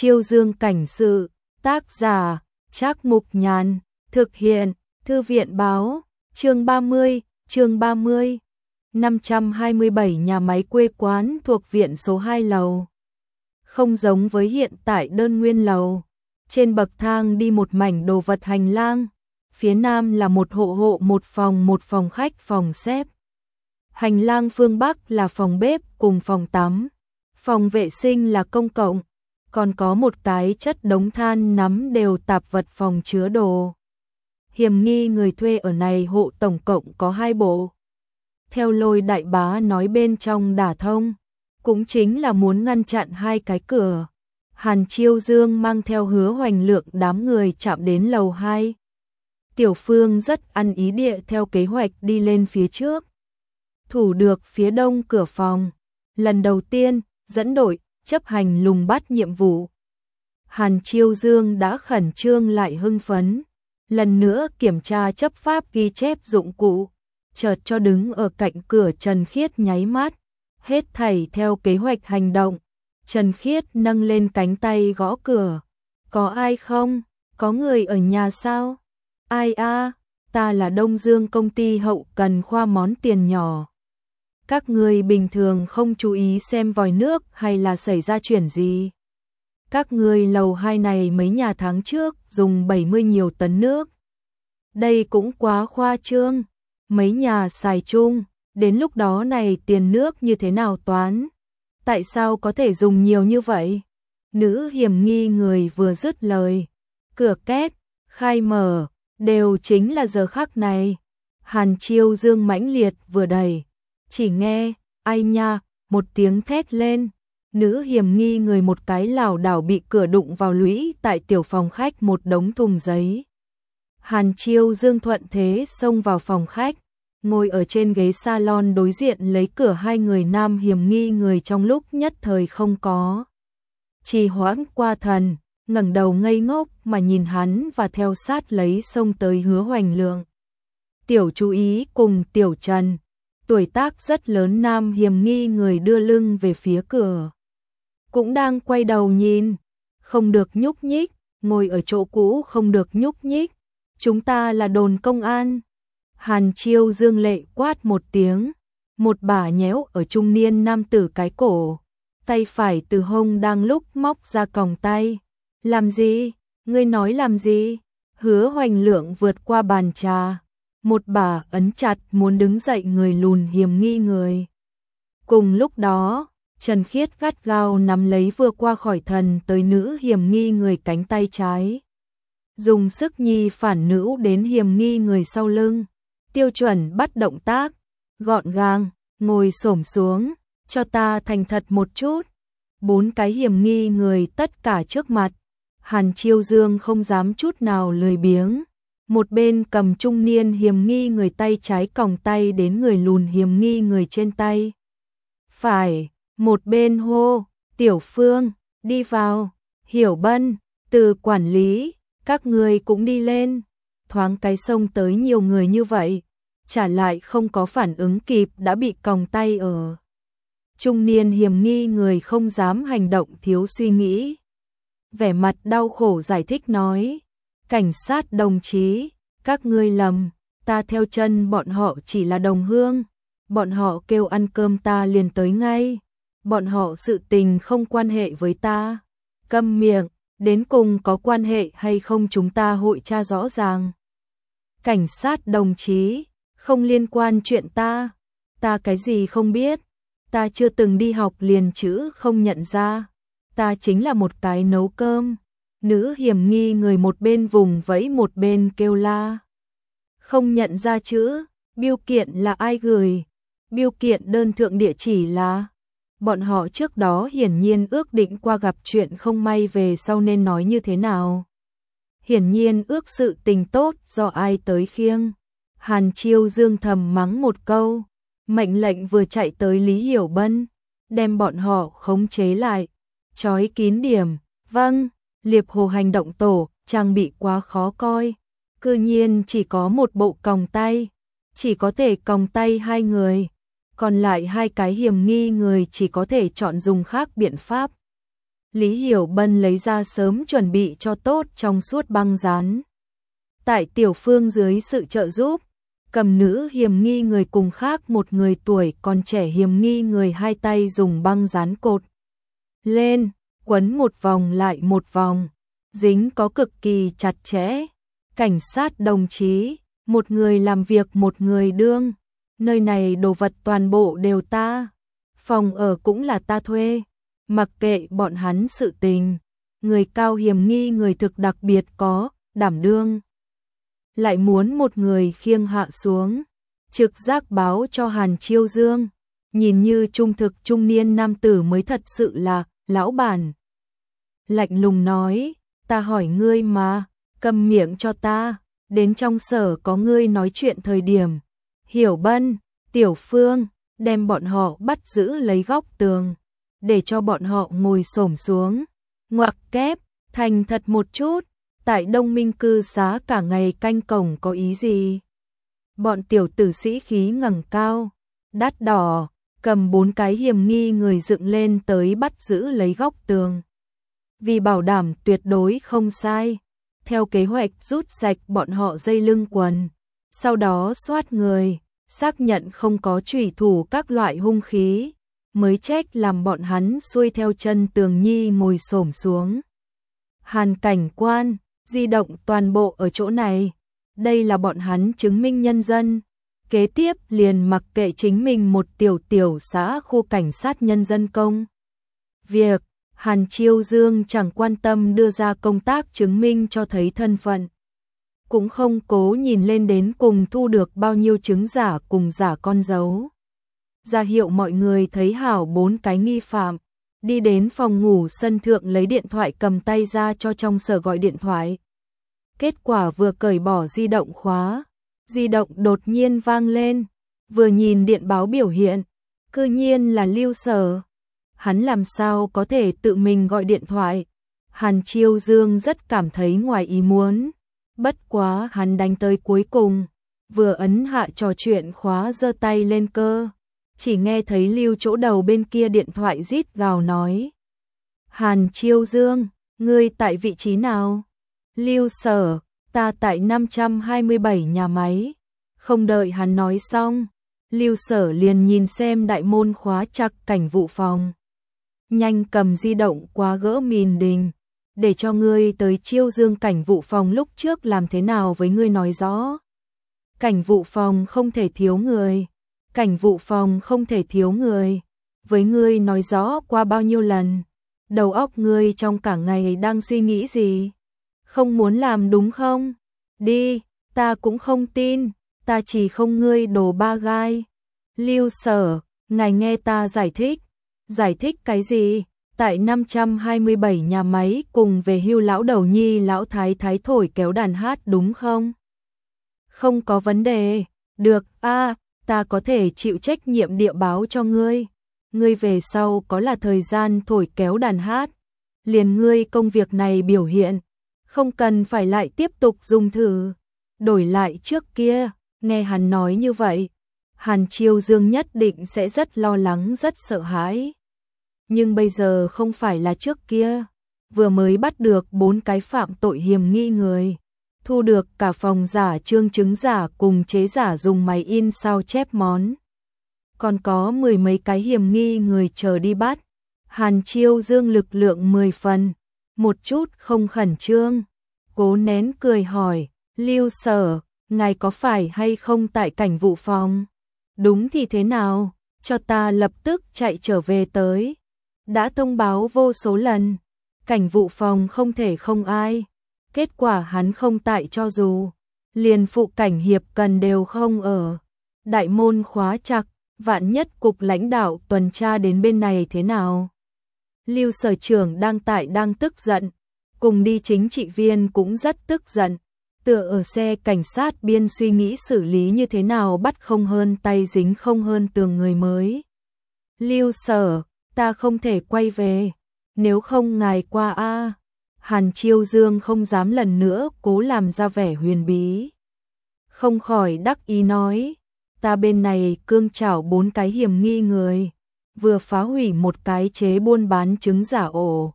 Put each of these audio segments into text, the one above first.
Chiêu Dương cảnh sự, tác giả, Trác Mục Nhàn, thực hiện, Thư viện báo, chương 30, 527 nhà máy quê quán thuộc viện số 2 lầu. Không giống với hiện tại đơn nguyên lầu, trên bậc thang đi một mảnh đồ vật hành lang, phía nam là một hộ một phòng khách phòng xếp. Hành lang phương Bắc là phòng bếp cùng phòng tắm, phòng vệ sinh là công cộng, còn có một cái chất đống than nắm đều tạp vật phòng chứa đồ. Hiểm nghi người thuê ở này hộ tổng cộng có 2 bộ. Theo Lôi đại bá nói bên trong đả thông, cũng chính là muốn ngăn chặn 2 cái cửa. Hàn Chiêu Dương mang theo Hứa Hoành Lượng đám người chạm đến lầu 2. Tiểu Phương rất ăn ý địa theo kế hoạch đi lên phía trước. Thủ được phía đông cửa phòng, lần đầu tiên dẫn đội chấp hành lùng bắt nhiệm vụ. Hàn Chiêu Dương đã khẩn trương lại hưng phấn, lần nữa kiểm tra chấp pháp ghi chép dụng cụ, chợt cho đứng ở cạnh cửa Trần Khiết nháy mắt, hết thảy theo kế hoạch hành động. Trần Khiết nâng lên cánh tay gõ cửa, có ai không, có người ở nhà sao? Ai a, ta là Đông Dương công ty hậu cần khoa món tiền nhỏ. Các người bình thường không chú ý xem vòi nước hay là xảy ra chuyện gì? Các người lầu 2 này mấy nhà tháng trước dùng 70 nhiều tấn nước. Đây cũng quá khoa trương, mấy nhà xài chung, đến lúc đó này tiền nước như thế nào toán? Tại sao có thể dùng nhiều như vậy? Nữ hiểm nghi người vừa dứt lời, cửa két, khai mở, đều chính là giờ khắc này. Hàn Chiêu Dương mãnh liệt vừa đẩy, chỉ nghe, ai nha, một tiếng thét lên. Nữ hiểm nghi người một cái lảo đảo bị cửa đụng vào lũy tại tiểu phòng khách một đống thùng giấy. Hàn Chiêu Dương thuận thế xông vào phòng khách, ngồi ở trên ghế salon đối diện lấy cửa 2 người nam hiểm nghi người trong lúc nhất thời không có trì hoãn qua thần, ngẩng đầu ngây ngốc mà nhìn hắn và theo sát lấy xông tới Hứa Hoành Lượng. Tiểu chú ý cùng Tiểu Trần, tuổi tác rất lớn nam hiểm nghi người đưa lưng về phía cửa, cũng đang quay đầu nhìn, không được nhúc nhích, ngồi ở chỗ cũ không được nhúc nhích, chúng ta là đồn công an. Hàn Chiêu Dương lệ quát một tiếng, một bả nhéo ở trung niên nam tử cái cổ, tay phải từ hông đang lúc móc ra còng tay. Làm gì? Ngươi nói làm gì? Hứa Hoành Lượng vượt qua bàn trà, một bả ấn chặt muốn đứng dậy người lùn hiểm nghi người. Cùng lúc đó, Trần Khiết gắt gao nắm lấy vừa qua khỏi thần tới nữ hiểm nghi người cánh tay trái, dùng sức nhi phản nữ đến hiểm nghi người sau lưng. Tiêu chuẩn bắt động tác, gọn gàng, ngồi xổm xuống, cho ta thành thật một chút. 4 cái hiểm nghi người tất cả trước mặt, Hàn Chiêu Dương không dám chút nào lười biếng. Một bên cầm trung niên hiểm nghi người tay trái còng tay đến người lùn hiểm nghi người trên tay phải, một bên hô, Tiểu Phương, đi vào, Hiểu Bân, Từ quản lý, các người cũng đi lên. Thoáng cái xông tới nhiều người như vậy, trả lại không có phản ứng kịp đã bị còng tay ở. Trung niên hiểm nghi người không dám hành động thiếu suy nghĩ, vẻ mặt đau khổ giải thích nói, cảnh sát đồng chí, các ngươi lầm, ta theo chân bọn họ chỉ là đồng hương, bọn họ kêu ăn cơm ta liền tới ngay, bọn họ sự tình không quan hệ với ta. Câm miệng, đến cùng có quan hệ hay không chúng ta hội tra rõ ràng. Cảnh sát đồng chí, không liên quan chuyện ta cái gì không biết, ta chưa từng đi học liền chữ không nhận ra, ta chính là một cái nấu cơm. Nữ hiểm nghi người một bên vùng vẫy một bên kêu la. Không nhận ra chữ, bưu kiện là ai gửi, bưu kiện đơn thượng địa chỉ là. Bọn họ trước đó hiển nhiên ước định qua gặp chuyện không may về sau nên nói như thế nào. Hiển nhiên ước sự tình tốt do ai tới khiêng. Hàn Chiêu Dương thầm mắng một câu, mệnh lệnh vừa chạy tới Lý Hiểu Bân, đem bọn họ khống chế lại, trói kín điểm. Vâng, Liệp Hồ hành động tổ, trang bị quá khó coi, cư nhiên chỉ có một bộ còng tay, chỉ có thể còng tay 2 người, còn lại 2 cái hiểm nghi người chỉ có thể chọn dùng khác biện pháp. Lý Hiểu Bân lấy ra sớm chuẩn bị cho tốt trong suốt băng dán. Tại Tiểu Phương dưới sự trợ giúp, cầm nữ hiểm nghi người cùng khác một người tuổi còn trẻ hiểm nghi người hai tay dùng băng dán cột lên, quấn một vòng lại một vòng, dính có cực kỳ chặt chẽ. Cảnh sát đồng chí, một người làm việc một người đương, nơi này đồ vật toàn bộ đều ta, phòng ở cũng là ta thuê, mặc kệ bọn hắn sự tình, người cao hiểm nghi người thực đặc biệt có đảm đương. Lại muốn một người khiêng hạ xuống, trực giác báo cho Hàn Chiêu Dương, nhìn như trung thực trung niên nam tử mới thật sự là lão bản. Lạnh lùng nói, ta hỏi ngươi mà, câm miệng cho ta, đến trong sở có ngươi nói chuyện thời điểm. Hiểu Bân, Tiểu Phương, đem bọn họ bắt giữ lấy góc tường, để cho bọn họ ngồi xổm xuống, ngoặc kép, thành thật một chút. Tại Đông Minh cư xá cả ngày canh cổng có ý gì? Bọn tiểu tử sĩ khí ngẩng cao, đắt đỏ, cầm 4 cái hiểm nghi người dựng lên tới bắt giữ lấy góc tường. Vì bảo đảm tuyệt đối không sai, theo kế hoạch rút sạch bọn họ dây lưng quần, sau đó soát người, xác nhận không có chủy thủ các loại hung khí, mới trách làm bọn hắn xuôi theo chân tường nhi ngồi xổm xuống. Hàn cảnh quan, di động toàn bộ ở chỗ này, đây là bọn hắn chứng minh nhân dân. Kế tiếp liền mặc kệ chính mình một tiểu xã khu cảnh sát nhân dân công. Việc, Hàn Chiêu Dương chẳng quan tâm đưa ra công tác chứng minh cho thấy thân phận. Cũng không cố nhìn lên đến cùng thu được bao nhiêu chứng giả cùng giả con dấu. Ra hiệu mọi người thấy hảo 4 cái nghi phạm, đi đến phòng ngủ sân thượng lấy điện thoại cầm tay ra cho trong sở gọi điện thoại. Kết quả vừa cởi bỏ di động khóa, di động đột nhiên vang lên, vừa nhìn điện báo biểu hiện, cư nhiên là Lưu Sở. Hắn làm sao có thể tự mình gọi điện thoại? Hàn Chiêu Dương rất cảm thấy ngoài ý muốn, bất quá hắn đánh tới cuối cùng, vừa ấn hạ trò chuyện khóa giơ tay lên cơ, chỉ nghe thấy Lưu chỗ đầu bên kia điện thoại rít gào nói: Hàn Chiêu Dương, ngươi tại vị trí nào? Lưu Sở, ta tại 527 nhà máy. Không đợi hắn nói xong, Lưu Sở liền nhìn xem đại môn khóa chặt cảnh vụ phòng. Nhanh cầm di động qua gỡ mìn đình, để cho ngươi tới Chiêu Dương cảnh vụ phòng lúc trước làm thế nào với ngươi nói rõ. Cảnh vụ phòng không thể thiếu người, cảnh vụ phòng không thể thiếu người, với ngươi nói rõ qua bao nhiêu lần, đầu óc ngươi trong cả ngày đang suy nghĩ gì? Không muốn làm đúng không? Đi, ta cũng không tin, ta chỉ không ngươi đồ ba gai. Lưu Sở, ngài nghe ta giải thích. Giải thích cái gì? Tại 527 nhà máy cùng về hưu lão đầu nhi lão thái thái thổi kéo đàn hát đúng không? Không có vấn đề. Được, ta có thể chịu trách nhiệm địa báo cho ngươi. Ngươi về sau có là thời gian thổi kéo đàn hát. Liền ngươi công việc này biểu hiện, không cần phải lại tiếp tục dùng thử. Đổi lại trước kia, nghe hắn nói như vậy, Hàn Chiêu Dương nhất định sẽ rất lo lắng rất sợ hãi. Nhưng bây giờ không phải là trước kia, vừa mới bắt được 4 cái phạm tội hiểm nghi người, thu được cả phòng giả trương chứng giả cùng chế giả dùng máy in sao chép món. Còn có 10 mấy cái hiểm nghi người chờ đi bắt. Hàn Chiêu Dương lực lượng 10 phần, một chút không khẩn trương, cố nén cười hỏi: Lưu Sở, ngài có phải hay không tại cảnh vụ phòng? Đúng thì thế nào, cho ta lập tức chạy trở về tới. Đã thông báo vô số lần, cảnh vụ phòng không thể không ai. Kết quả hắn không tại cho dù, liền phụ cảnh hiệp cần đều không ở. Đại môn khóa chặt, vạn nhất cục lãnh đạo tuần tra đến bên này thế nào? Lưu Sở trưởng đang tức giận, cùng đi chính trị viên cũng rất tức giận, tựa ở xe cảnh sát biên suy nghĩ xử lý như thế nào bắt không hơn tay dính không hơn tường người mới. Lưu Sở, ta không thể quay về, nếu không ngài qua a. Hàn Chiêu Dương không dám lần nữa cố làm ra vẻ huyền bí. Không khỏi đắc ý nói, ta bên này cương chảo 4 cái hiểm nghi người, vừa phá hủy một cái chế buôn bán trứng giả ổ,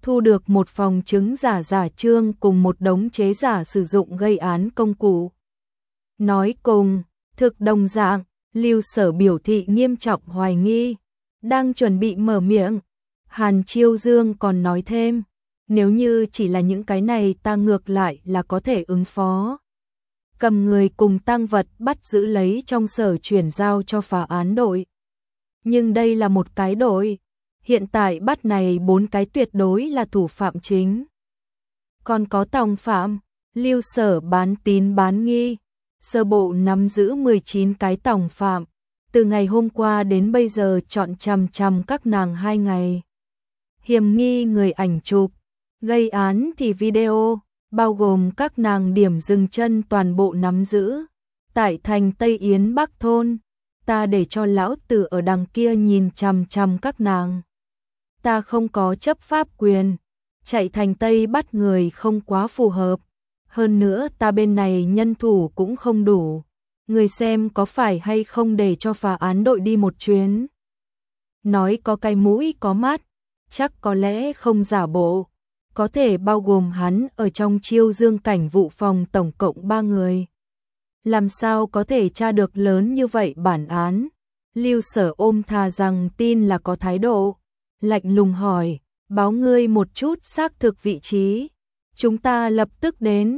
thu được một phòng chứng giả trương cùng một đống chế giả sử dụng gây án công cụ. Nói cùng, thực đồng dạng, Lưu Sở biểu thị nghiêm trọng hoài nghi, đang chuẩn bị mở miệng. Hàn Chiêu Dương còn nói thêm, nếu như chỉ là những cái này ta ngược lại là có thể ứng phó. Cầm người cùng tang vật bắt giữ lấy trong sở chuyển giao cho phá án đội. Nhưng đây là một cái đội, hiện tại bắt này 4 cái tuyệt đối là thủ phạm chính. Còn có tòng phạm, Lưu Sở bán tín bán nghi, sơ bộ nắm giữ 19 cái tòng phạm, từ ngày hôm qua đến bây giờ chọn chằm các nàng 2 ngày. Hiểm nghi người ảnh chụp, gây án thì video, bao gồm các nàng điểm dừng chân toàn bộ nắm giữ. Tại thành Tây Yến Bắc Thôn, ta để cho lão tử ở đằng kia nhìn chằm các nàng. Ta không có chấp pháp quyền, chạy thành Tây bắt người không quá phù hợp. Hơn nữa ta bên này nhân thủ cũng không đủ. Người xem có phải hay không để cho phá án đội đi một chuyến. Nói có cái mũi có mắt, chắc có lẽ không giả bộ. Có thể bao gồm hắn ở trong Chiêu Dương cảnh vụ phòng tổng cộng 3 người. Làm sao có thể tra được lớn như vậy bản án? Lưu Sở ôm thà rằng tin là có thái độ. Lạnh lùng hỏi, báo ngươi một chút xác thực vị trí. Chúng ta lập tức đến.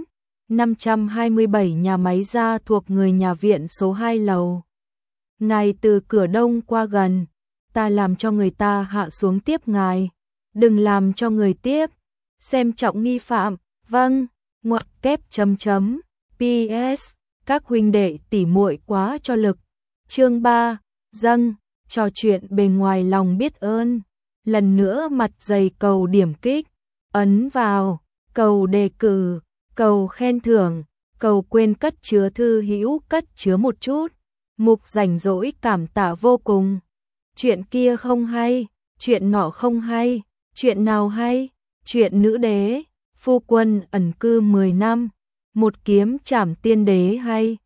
527 nhà máy ra thuộc người nhà viện số 2 lầu. Ngài từ cửa đông qua gần, ta làm cho người ta hạ xuống tiếp ngài. Đừng làm cho người tiếp. Xem trọng nghi phạm, vâng, ngoặc kép chấm chấm, PS, các huynh đệ tỉ muội quá cho lực. Chương 3, dâng, trò chuyện bề ngoài lòng biết ơn. Lần nữa mặt dày cầu điểm kích, ấn vào, cầu đề cử, cầu khen thưởng, cầu quên cất chứa thư hữu cất chứa một chút. Mục rảnh rỗi cảm tạ vô cùng. Chuyện kia không hay, chuyện nọ không hay, chuyện nào hay? Chuyện nữ đế, phu quân ẩn cư 10 năm, một kiếm trảm tiên đế hay,